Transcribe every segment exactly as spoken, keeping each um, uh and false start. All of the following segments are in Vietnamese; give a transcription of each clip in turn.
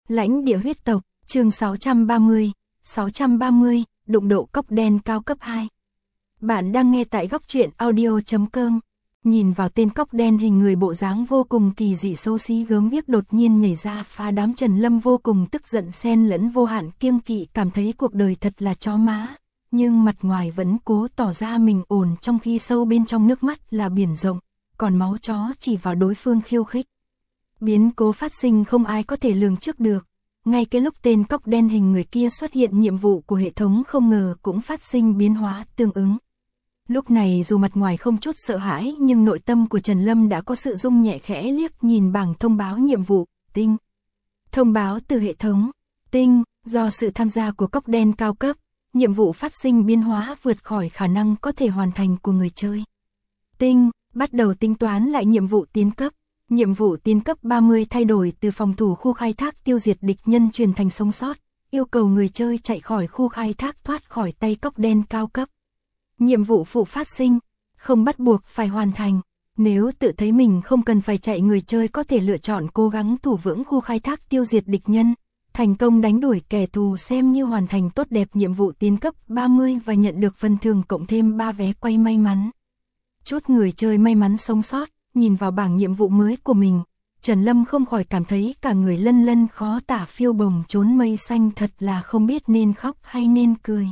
Lãnh địa huyết tộc, chương sáu trăm ba mươi, sáu trăm ba mươi, đụng độ cốc đen cao cấp hai. Bạn đang nghe tại góc truyện audio chấm com. Nhìn vào tên cốc đen hình người bộ dáng vô cùng kỳ dị xấu xí gớm ghiếc đột nhiên nhảy ra phá đám, Trần Lâm vô cùng tức giận xen lẫn vô hạn kiêng kỵ, cảm thấy cuộc đời thật là chó má, nhưng mặt ngoài vẫn cố tỏ ra mình ổn, trong khi sâu bên trong nước mắt là biển rộng, còn máu chó chỉ vào đối phương khiêu khích. Biến cố phát sinh không ai có thể lường trước được. Ngay cái lúc tên cốc đen hình người kia xuất hiện, nhiệm vụ của hệ thống không ngờ cũng phát sinh biến hóa tương ứng. Lúc này dù mặt ngoài không chút sợ hãi, nhưng nội tâm của Trần Lâm đã có sự rung nhẹ, khẽ liếc nhìn bảng thông báo nhiệm vụ. Tinh. Thông báo từ hệ thống. Tinh, do sự tham gia của cốc đen cao cấp, nhiệm vụ phát sinh biến hóa vượt khỏi khả năng có thể hoàn thành của người chơi. Tinh, bắt đầu tính toán lại nhiệm vụ tiến cấp. Nhiệm vụ tiến cấp ba mươi thay đổi từ phòng thủ khu khai thác tiêu diệt địch nhân chuyển thành sống sót, yêu cầu người chơi chạy khỏi khu khai thác thoát khỏi tay cốc đen cao cấp. Nhiệm vụ phụ phát sinh, không bắt buộc phải hoàn thành. Nếu tự thấy mình không cần phải chạy, người chơi có thể lựa chọn cố gắng thủ vững khu khai thác tiêu diệt địch nhân, thành công đánh đuổi kẻ thù xem như hoàn thành tốt đẹp nhiệm vụ tiến cấp ba mươi và nhận được phần thưởng cộng thêm ba vé quay may mắn. Chút người chơi may mắn sống sót, nhìn vào bảng nhiệm vụ mới của mình, Trần Lâm không khỏi cảm thấy cả người lân lân khó tả, phiêu bồng trốn mây xanh, thật là không biết nên khóc hay nên cười.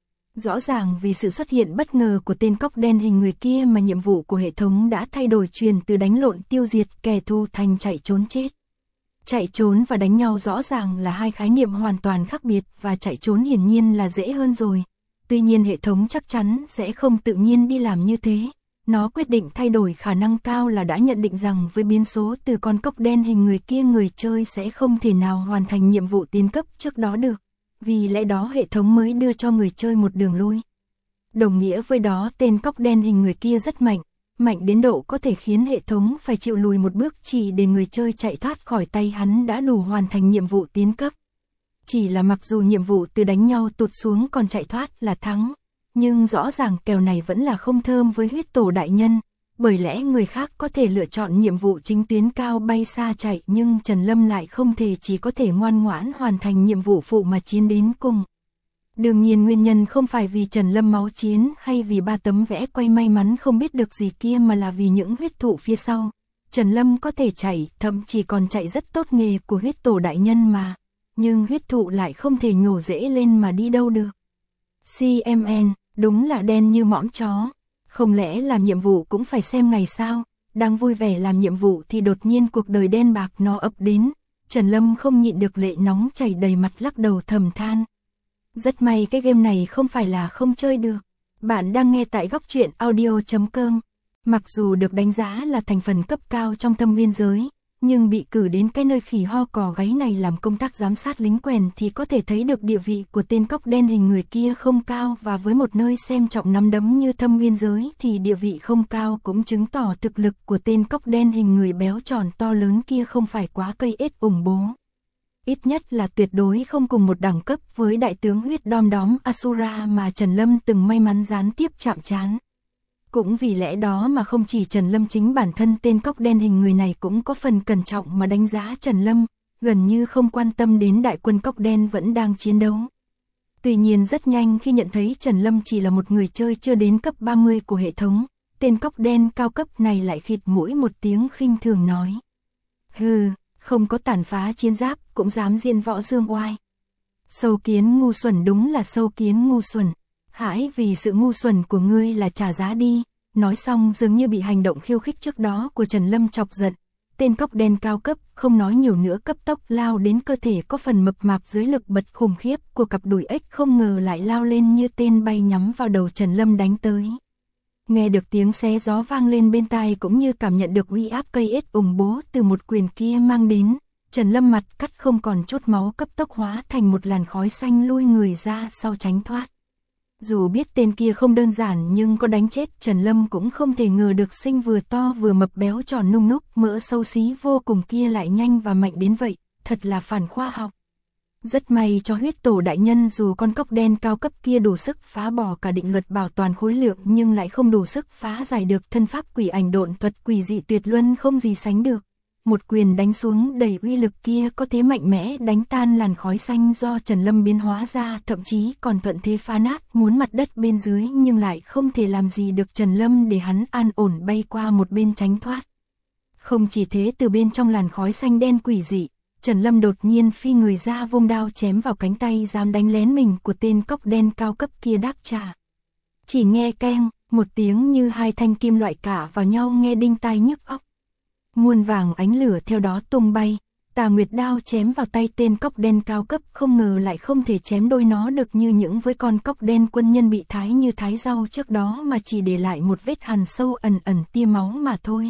Rõ ràng vì sự xuất hiện bất ngờ của tên cốc đen hình người kia mà nhiệm vụ của hệ thống đã thay đổi, truyền từ đánh lộn tiêu diệt kẻ thù thành chạy trốn chết. Chạy trốn và đánh nhau rõ ràng là hai khái niệm hoàn toàn khác biệt, và chạy trốn hiển nhiên là dễ hơn rồi. Tuy nhiên hệ thống chắc chắn sẽ không tự nhiên đi làm như thế. Nó quyết định thay đổi, khả năng cao là đã nhận định rằng với biến số từ con cốc đen hình người kia, người chơi sẽ không thể nào hoàn thành nhiệm vụ tiến cấp trước đó được. Vì lẽ đó hệ thống mới đưa cho người chơi một đường lui. Đồng nghĩa với đó tên cốc đen hình người kia rất mạnh, mạnh đến độ có thể khiến hệ thống phải chịu lùi một bước chỉ để người chơi chạy thoát khỏi tay hắn đã đủ hoàn thành nhiệm vụ tiến cấp. Chỉ là mặc dù nhiệm vụ từ đánh nhau tụt xuống còn chạy thoát là thắng, nhưng rõ ràng kèo này vẫn là không thơm với huyết tổ đại nhân, bởi lẽ người khác có thể lựa chọn nhiệm vụ chính tuyến cao bay xa chạy, nhưng Trần Lâm lại không thể, chỉ có thể ngoan ngoãn hoàn thành nhiệm vụ phụ mà chiến đến cùng. Đương nhiên nguyên nhân không phải vì Trần Lâm máu chiến hay vì ba tấm vẽ quay may mắn không biết được gì kia, mà là vì những huyết thụ phía sau. Trần Lâm có thể chạy, thậm chí còn chạy rất tốt nghề của huyết tổ đại nhân mà, nhưng huyết thụ lại không thể nhổ rễ lên mà đi đâu được. xê em en, đúng là đen như mõm chó. Không lẽ làm nhiệm vụ cũng phải xem ngày sao? Đang vui vẻ làm nhiệm vụ thì đột nhiên cuộc đời đen bạc nó ập đến. Trần Lâm không nhịn được lệ nóng chảy đầy mặt, lắc đầu thầm than. Rất may cái game này không phải là không chơi được. Bạn đang nghe tại góc truyện audio chấm com. Mặc dù được đánh giá là thành phần cấp cao trong thâm viên giới, nhưng bị cử đến cái nơi khỉ ho cò gáy này làm công tác giám sát lính quèn thì có thể thấy được địa vị của tên cốc đen hình người kia không cao, và với một nơi xem trọng nắm đấm như thâm viên giới thì địa vị không cao cũng chứng tỏ thực lực của tên cốc đen hình người béo tròn to lớn kia không phải quá cây ết ủng bố. Ít nhất là tuyệt đối không cùng một đẳng cấp với đại tướng huyết đom đóm Asura mà Trần Lâm từng may mắn gián tiếp chạm trán. Cũng vì lẽ đó mà không chỉ Trần Lâm, chính bản thân tên cốc đen hình người này cũng có phần cẩn trọng mà đánh giá Trần Lâm, gần như không quan tâm đến đại quân cốc đen vẫn đang chiến đấu. Tuy nhiên rất nhanh khi nhận thấy Trần Lâm chỉ là một người chơi chưa đến cấp ba mươi của hệ thống, tên cốc đen cao cấp này lại khịt mũi một tiếng khinh thường nói. Hừ, không có tàn phá chiến giáp cũng dám diện võ dương oai. Sâu kiến ngu xuẩn, đúng là sâu kiến ngu xuẩn. Hãy vì sự ngu xuẩn của ngươi là trả giá đi. Nói xong dường như bị hành động khiêu khích trước đó của Trần Lâm chọc giận, tên cốc đen cao cấp không nói nhiều nữa, cấp tốc lao đến, cơ thể có phần mập mạp dưới lực bật khủng khiếp của cặp đùi ếch không ngờ lại lao lên như tên bay nhắm vào đầu Trần Lâm đánh tới. Nghe được tiếng xé gió vang lên bên tai cũng như cảm nhận được uy áp cây ếch ủng bố từ một quyền kia mang đến, Trần Lâm mặt cắt không còn chút máu, cấp tốc hóa thành một làn khói xanh lui người ra sau tránh thoát. Dù biết tên kia không đơn giản nhưng có đánh chết Trần Lâm cũng không thể ngờ được sinh vừa to vừa mập béo tròn nung núc mỡ xấu xí vô cùng kia lại nhanh và mạnh đến vậy, thật là phản khoa học. Rất may cho huyết tổ đại nhân, dù con cốc đen cao cấp kia đủ sức phá bỏ cả định luật bảo toàn khối lượng nhưng lại không đủ sức phá giải được thân pháp quỷ ảnh độn thuật quỷ dị tuyệt luân không gì sánh được. một quyền đánh xuống đầy uy lực kia có thế mạnh mẽ đánh tan làn khói xanh do Trần Lâm biến hóa ra, thậm chí còn thuận thế phá nát muốn mặt đất bên dưới, nhưng lại không thể làm gì được Trần Lâm để hắn an ổn bay qua một bên tránh thoát. Không chỉ thế, từ bên trong làn khói xanh đen quỷ dị, Trần Lâm đột nhiên phi người ra, vung đao chém vào cánh tay dám đánh lén mình của tên cóc đen cao cấp kia đáp trả. Chỉ nghe keng, một tiếng như hai thanh kim loại cả vào nhau nghe đinh tai nhức óc. Muôn vàng ánh lửa theo đó tung bay, Tà Nguyệt đao chém vào tay tên cóc đen cao cấp, không ngờ lại không thể chém đôi nó được như những với con cóc đen quân nhân bị thái như thái rau trước đó, mà chỉ để lại một vết hằn sâu ẩn ẩn tia máu mà thôi.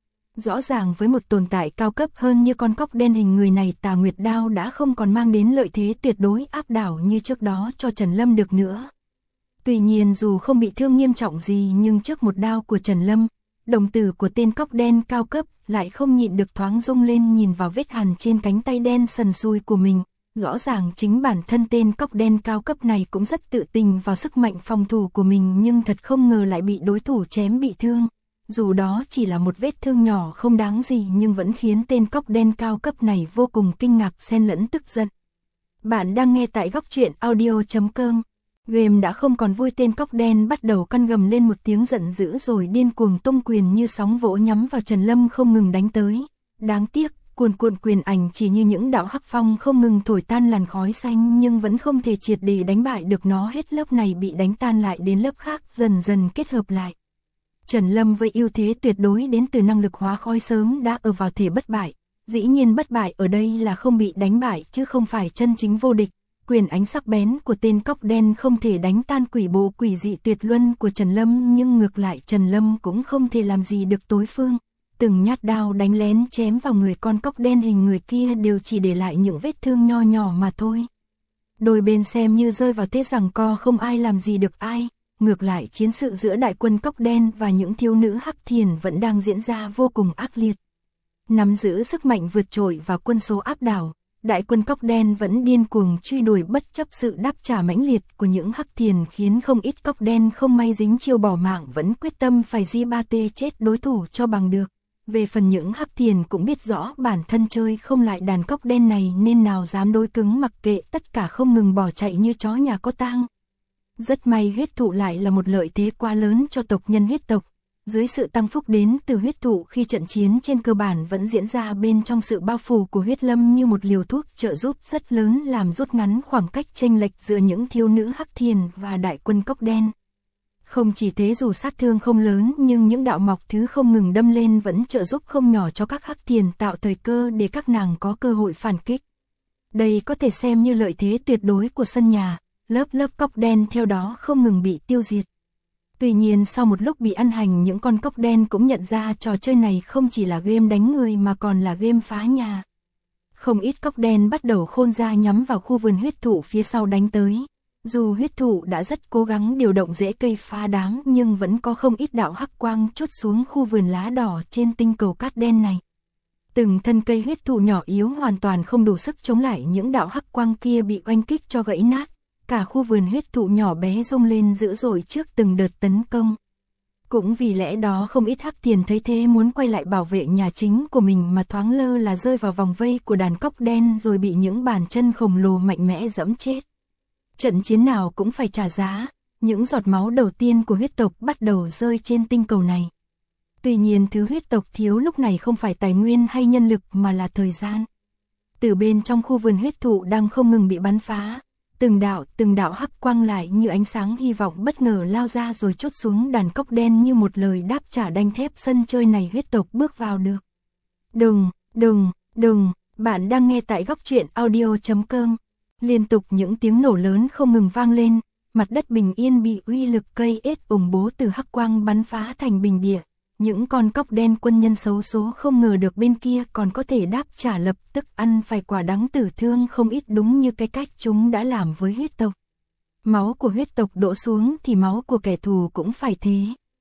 Rõ ràng với một tồn tại cao cấp hơn như con cóc đen hình người này, Tà Nguyệt đao đã không còn mang đến lợi thế tuyệt đối áp đảo như trước đó cho Trần Lâm được nữa. Tuy nhiên dù không bị thương nghiêm trọng gì, nhưng trước một đao của Trần Lâm, đồng tử của tên cóc đen cao cấp lại không nhịn được thoáng rung lên, nhìn vào vết hằn trên cánh tay đen sần sùi của mình. Rõ ràng chính bản thân tên cóc đen cao cấp này cũng rất tự tin vào sức mạnh phòng thủ của mình, nhưng thật không ngờ lại bị đối thủ chém bị thương. Dù đó chỉ là một vết thương nhỏ không đáng gì, nhưng vẫn khiến tên cóc đen cao cấp này vô cùng kinh ngạc xen lẫn tức giận. Bạn đang nghe tại góc truyện audio chấm com. Game đã không còn vui, tên cóc đen bắt đầu căn gầm lên một tiếng giận dữ rồi điên cuồng tung quyền như sóng vỗ nhắm vào Trần Lâm không ngừng đánh tới. Đáng tiếc, cuồn cuộn quyền ảnh chỉ như những đạo hắc phong không ngừng thổi tan làn khói xanh, nhưng vẫn không thể triệt để đánh bại được nó. Hết lớp này bị đánh tan lại đến lớp khác, dần dần kết hợp lại. Trần Lâm với ưu thế tuyệt đối đến từ năng lực hóa khói sớm đã ở vào thể bất bại. Dĩ nhiên bất bại ở đây là không bị đánh bại chứ không phải chân chính vô địch. Quyền ánh sắc bén của tên cóc đen không thể đánh tan quỷ bộ quỷ dị tuyệt luân của Trần Lâm, nhưng ngược lại Trần Lâm cũng không thể làm gì được đối phương. Từng nhát đao đánh lén chém vào người con cóc đen hình người kia đều chỉ để lại những vết thương nho nhỏ mà thôi. Đôi bên xem như rơi vào thế giằng co, không ai làm gì được ai. Ngược lại chiến sự giữa đại quân cóc đen và những thiếu nữ hắc thiền vẫn đang diễn ra vô cùng ác liệt. Nắm giữ sức mạnh vượt trội và quân số áp đảo, đại quân cóc đen vẫn điên cuồng truy đuổi bất chấp sự đáp trả mãnh liệt của những hắc thiền, khiến không ít cóc đen không may dính chiêu bỏ mạng, vẫn quyết tâm phải di ba tê chết đối thủ cho bằng được. Về phần những hắc thiền cũng biết rõ bản thân chơi không lại đàn cóc đen này, nên nào dám đối cứng, mặc kệ tất cả không ngừng bỏ chạy như chó nhà có tang. Rất may huyết thụ lại là một lợi thế quá lớn cho tộc nhân huyết tộc. Dưới sự tăng phúc đến từ huyết thụ, khi trận chiến trên cơ bản vẫn diễn ra bên trong sự bao phủ của huyết lâm như một liều thuốc trợ giúp rất lớn, làm rút ngắn khoảng cách chênh lệch giữa những thiếu nữ hắc thiền và đại quân cóc đen. Không chỉ thế, dù sát thương không lớn nhưng những đạo mọc thứ không ngừng đâm lên vẫn trợ giúp không nhỏ cho các hắc thiền, tạo thời cơ để các nàng có cơ hội phản kích. Đây có thể xem như lợi thế tuyệt đối của sân nhà. Lớp lớp cóc đen theo đó không ngừng bị tiêu diệt. Tuy nhiên sau một lúc bị ăn hành, những con cóc đen cũng nhận ra trò chơi này không chỉ là game đánh người mà còn là game phá nhà. Không ít cóc đen bắt đầu khôn ra nhắm vào khu vườn huyết thụ phía sau đánh tới. Dù huyết thụ đã rất cố gắng điều động rễ cây phá đám, nhưng vẫn có không ít đạo hắc quang chốt xuống khu vườn lá đỏ trên tinh cầu cát đen này. Từng thân cây huyết thụ nhỏ yếu hoàn toàn không đủ sức chống lại những đạo hắc quang kia, bị oanh kích cho gãy nát. Cả khu vườn huyết thụ nhỏ bé rung lên dữ dội trước từng đợt tấn công. Cũng vì lẽ đó không ít hắc thiền thấy thế muốn quay lại bảo vệ nhà chính của mình, mà thoáng lơ là rơi vào vòng vây của đàn cóc đen rồi bị những bàn chân khổng lồ mạnh mẽ giẫm chết. Trận chiến nào cũng phải trả giá, những giọt máu đầu tiên của huyết tộc bắt đầu rơi trên tinh cầu này. Tuy nhiên thứ huyết tộc thiếu lúc này không phải tài nguyên hay nhân lực mà là thời gian. Từ bên trong khu vườn huyết thụ đang không ngừng bị bắn phá. Từng đạo, từng đạo hắc quang lại như ánh sáng hy vọng bất ngờ lao ra rồi chốt xuống đàn cóc đen như một lời đáp trả đanh thép. Sân chơi này huyết tộc bước vào được. Đừng, đừng, đừng, bạn đang nghe tại góc truyện audio chấm com. Liên tục những tiếng nổ lớn không ngừng vang lên, mặt đất bình yên bị uy lực cây ết ủng bố từ hắc quang bắn phá thành bình địa. Những con cóc đen quân nhân xấu số không ngờ được bên kia còn có thể đáp trả, lập tức ăn phải quả đắng, tử thương không ít, đúng như cái cách chúng đã làm với huyết tộc. Máu của huyết tộc đổ xuống thì máu của kẻ thù cũng phải thế.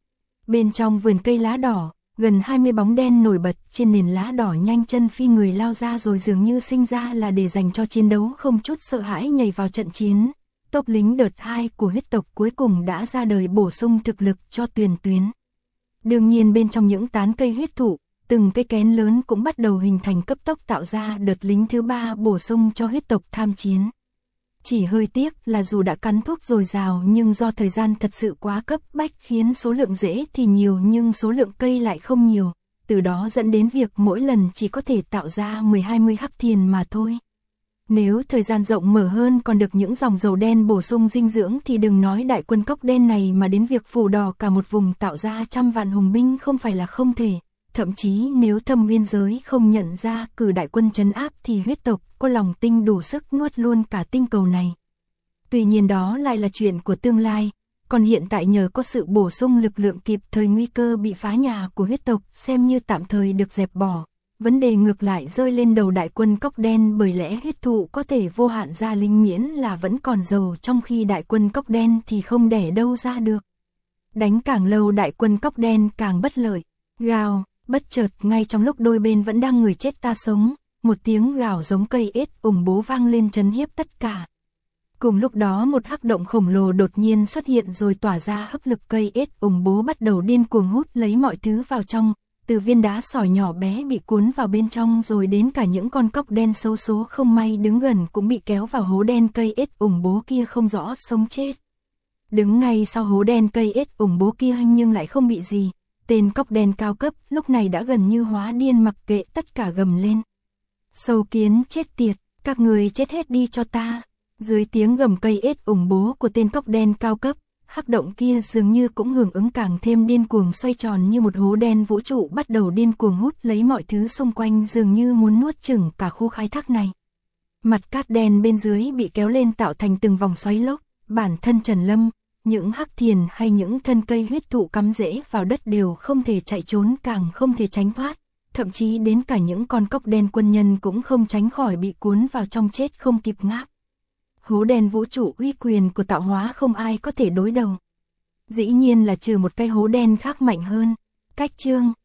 Bên trong vườn cây lá đỏ, gần hai mươi bóng đen nổi bật trên nền lá đỏ nhanh chân phi người lao ra, rồi dường như sinh ra là để dành cho chiến đấu, không chút sợ hãi nhảy vào trận chiến. Tốp lính đợt hai của huyết tộc cuối cùng đã ra đời, bổ sung thực lực cho Tuyền Tuyến. Đương nhiên bên trong những tán cây huyết thụ, từng cái kén lớn cũng bắt đầu hình thành cấp tốc tạo ra đợt lính thứ ba bổ sung cho huyết tộc tham chiến. Chỉ hơi tiếc là dù đã cắn thuốc dồi dào nhưng do thời gian thật sự quá cấp bách khiến số lượng rễ thì nhiều nhưng số lượng cây lại không nhiều, từ đó dẫn đến việc mỗi lần chỉ có thể tạo ra mười hai mươi hắc thiền mà thôi. Nếu thời gian rộng mở hơn còn được những dòng dầu đen bổ sung dinh dưỡng thì đừng nói đại quân cóc đen này mà đến việc phủ đỏ cả một vùng tạo ra trăm vạn hùng binh không phải là không thể. Thậm chí nếu Thâm Uyên giới không nhận ra cử đại quân trấn áp thì huyết tộc có lòng tinh đủ sức nuốt luôn cả tinh cầu này. Tuy nhiên đó lại là chuyện của tương lai, còn hiện tại nhờ có sự bổ sung lực lượng kịp thời nguy cơ bị phá nhà của huyết tộc xem như tạm thời được dẹp bỏ. Vấn đề ngược lại rơi lên đầu đại quân cóc đen bởi lẽ huyết thụ có thể vô hạn ra linh miễn là vẫn còn giàu trong khi đại quân cóc đen thì không đẻ đâu ra được. Đánh càng lâu đại quân cóc đen càng bất lợi. Gào, bất chợt ngay trong lúc đôi bên vẫn đang người chết ta sống, một tiếng gào giống cây ếch ủng bố vang lên trấn hiếp tất cả. Cùng lúc đó một hắc động khổng lồ đột nhiên xuất hiện rồi tỏa ra hấp lực cây ếch ủng bố bắt đầu điên cuồng hút lấy mọi thứ vào trong. Từ viên đá sỏi nhỏ bé bị cuốn vào bên trong rồi đến cả những con cóc đen xấu số không may đứng gần cũng bị kéo vào hố đen cây ếch ủng bố kia không rõ sống chết. Đứng ngay sau hố đen cây ếch ủng bố kia nhưng lại không bị gì, tên cóc đen cao cấp lúc này đã gần như hóa điên mặc kệ tất cả gầm lên. Sâu kiến chết tiệt, các người chết hết đi cho ta. Dưới tiếng gầm cây ếch ủng bố của tên cóc đen cao cấp, hắc động kia dường như cũng hưởng ứng càng thêm điên cuồng xoay tròn như một hố đen vũ trụ bắt đầu điên cuồng hút lấy mọi thứ xung quanh dường như muốn nuốt chửng cả khu khai thác này. Mặt cát đen bên dưới bị kéo lên tạo thành từng vòng xoáy lốc, bản thân Trần Lâm, những hắc thiền hay những thân cây huyết thụ cắm rễ vào đất đều không thể chạy trốn càng không thể tránh thoát, thậm chí đến cả những con cóc đen quân nhân cũng không tránh khỏi bị cuốn vào trong chết không kịp ngáp. Hố đen vũ trụ uy quyền của tạo hóa không ai có thể đối đầu. Dĩ nhiên là trừ một cái hố đen khác mạnh hơn. Cách chương